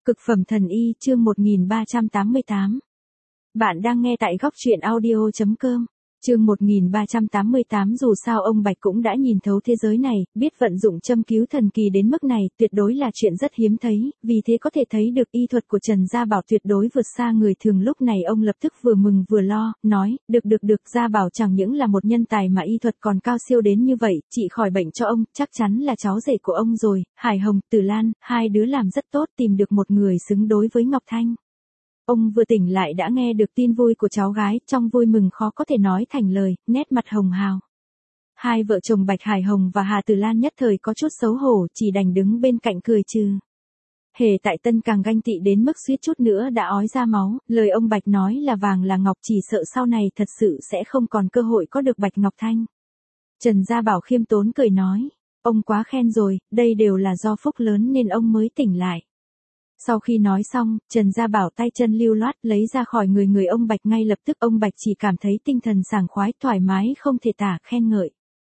Cực phẩm thần y chương 1388. Bạn đang nghe tại góc truyện audio.com. Chương 1388. Dù sao ông Bạch cũng đã nhìn thấu thế giới này, biết vận dụng châm cứu thần kỳ đến mức này, tuyệt đối là chuyện rất hiếm thấy, vì thế có thể thấy được y thuật của Trần Gia Bảo tuyệt đối vượt xa người thường. Lúc này ông lập tức vừa mừng vừa lo, nói, được, Gia Bảo chẳng những là một nhân tài mà y thuật còn cao siêu đến như vậy, trị khỏi bệnh cho ông, chắc chắn là cháu rể của ông rồi. Hải Hồng, Tử Lan, hai đứa làm rất tốt, tìm được một người xứng đối với Ngọc Thanh. Ông vừa tỉnh lại đã nghe được tin vui của cháu gái, trong vui mừng khó có thể nói thành lời, nét mặt hồng hào. Hai vợ chồng Bạch Hải Hồng và Hà Tử Lan nhất thời có chút xấu hổ, chỉ đành đứng bên cạnh cười trừ. Hề Tại Tân càng ganh tị đến mức suýt chút nữa đã ói ra máu, lời ông Bạch nói là vàng là ngọc, chỉ sợ sau này thật sự sẽ không còn cơ hội có được Bạch Ngọc Thanh. Trần Gia Bảo khiêm tốn cười nói, ông quá khen rồi, đây đều là do phúc lớn nên ông mới tỉnh lại. Sau khi nói xong, Trần Gia Bảo tay chân lưu loát lấy ra khỏi người ông Bạch, ngay lập tức ông Bạch chỉ cảm thấy tinh thần sảng khoái thoải mái không thể tả, khen ngợi.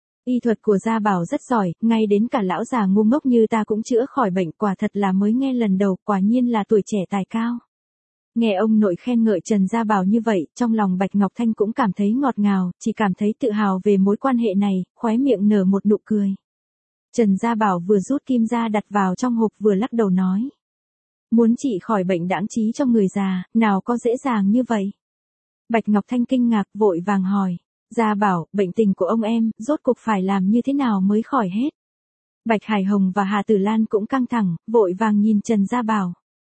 Y thuật của Gia Bảo rất giỏi, ngay đến cả lão già ngu ngốc như ta cũng chữa khỏi bệnh, quả thật là mới nghe lần đầu, quả nhiên là tuổi trẻ tài cao. Nghe ông nội khen ngợi Trần Gia Bảo như vậy, trong lòng Bạch Ngọc Thanh cũng cảm thấy ngọt ngào, chỉ cảm thấy tự hào về mối quan hệ này, khóe miệng nở một nụ cười. Trần Gia Bảo vừa rút kim ra đặt vào trong hộp vừa lắc đầu nói. Muốn trị khỏi bệnh đãng trí cho người già, nào có dễ dàng như vậy. Bạch Ngọc Thanh kinh ngạc vội vàng hỏi, Gia Bảo, bệnh tình của ông em, rốt cuộc phải làm như thế nào mới khỏi hết? Bạch Hải Hồng và Hà Tử Lan cũng căng thẳng, vội vàng nhìn Trần Gia Bảo.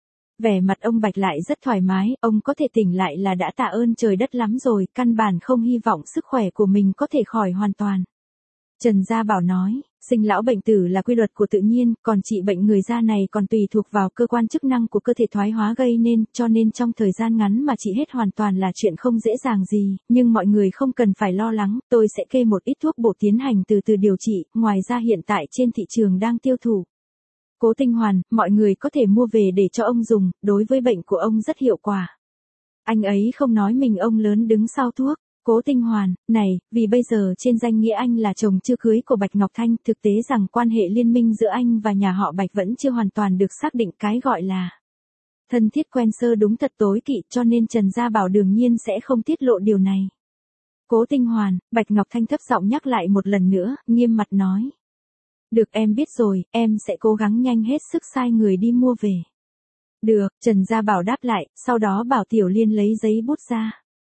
Vẻ mặt ông Bạch lại rất thoải mái, ông có thể tỉnh lại là đã tạ ơn trời đất lắm rồi, căn bản không hy vọng sức khỏe của mình có thể khỏi hoàn toàn. Trần Gia Bảo nói, sinh lão bệnh tử là quy luật của tự nhiên, còn trị bệnh người già này còn tùy thuộc vào cơ quan chức năng của cơ thể thoái hóa gây nên, cho nên trong thời gian ngắn mà trị hết hoàn toàn là chuyện không dễ dàng gì, nhưng mọi người không cần phải lo lắng, tôi sẽ kê một ít thuốc bổ tiến hành từ từ điều trị, ngoài ra hiện tại trên thị trường đang tiêu thụ. Cố Tinh Hoàn, mọi người có thể mua về để cho ông dùng, đối với bệnh của ông rất hiệu quả. Anh ấy không nói mình ông lớn đứng sau thuốc. Cố Tinh Hoàn, này, vì bây giờ trên danh nghĩa anh là chồng chưa cưới của Bạch Ngọc Thanh, thực tế rằng quan hệ liên minh giữa anh và nhà họ Bạch vẫn chưa hoàn toàn được xác định, cái gọi là thân thiết quen sơ đúng thật tối kỵ, cho nên Trần Gia Bảo đương nhiên sẽ không tiết lộ điều này. Cố Tinh Hoàn, Bạch Ngọc Thanh thấp giọng nhắc lại một lần nữa, nghiêm mặt nói. Được, em biết rồi, em sẽ cố gắng nhanh hết sức sai người đi mua về. Được, Trần Gia Bảo đáp lại, sau đó bảo Tiểu Liên lấy giấy bút ra.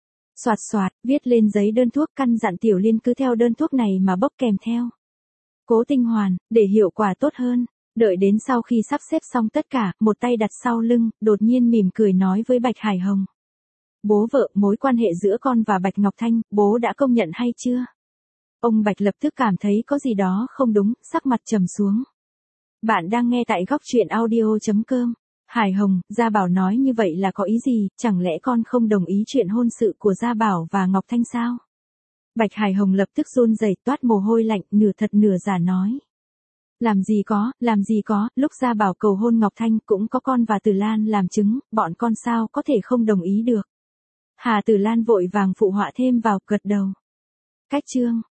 Soạt, viết lên giấy đơn thuốc, căn dặn Tiểu Liên cứ theo đơn thuốc này mà bốc kèm theo. Cố Tinh Hoàn, để hiệu quả tốt hơn, đợi đến sau khi sắp xếp xong tất cả, một tay đặt sau lưng, đột nhiên mỉm cười nói với Bạch Hải Hồng. Bố vợ, mối quan hệ giữa con và Bạch Ngọc Thanh, bố đã công nhận hay chưa? Ông Bạch lập tức cảm thấy có gì đó không đúng, sắc mặt trầm xuống. Bạn đang nghe tại góc truyện audio.com. Hải Hồng, Gia Bảo nói như vậy là có ý gì, chẳng lẽ con không đồng ý chuyện hôn sự của Gia Bảo và Ngọc Thanh sao? Bạch Hải Hồng lập tức run rẩy toát mồ hôi lạnh, nửa thật nửa giả nói. Làm gì có, lúc Gia Bảo cầu hôn Ngọc Thanh cũng có con và Tử Lan làm chứng, bọn con sao có thể không đồng ý được. Hà Tử Lan vội vàng phụ họa thêm vào, gật đầu. Cách chương.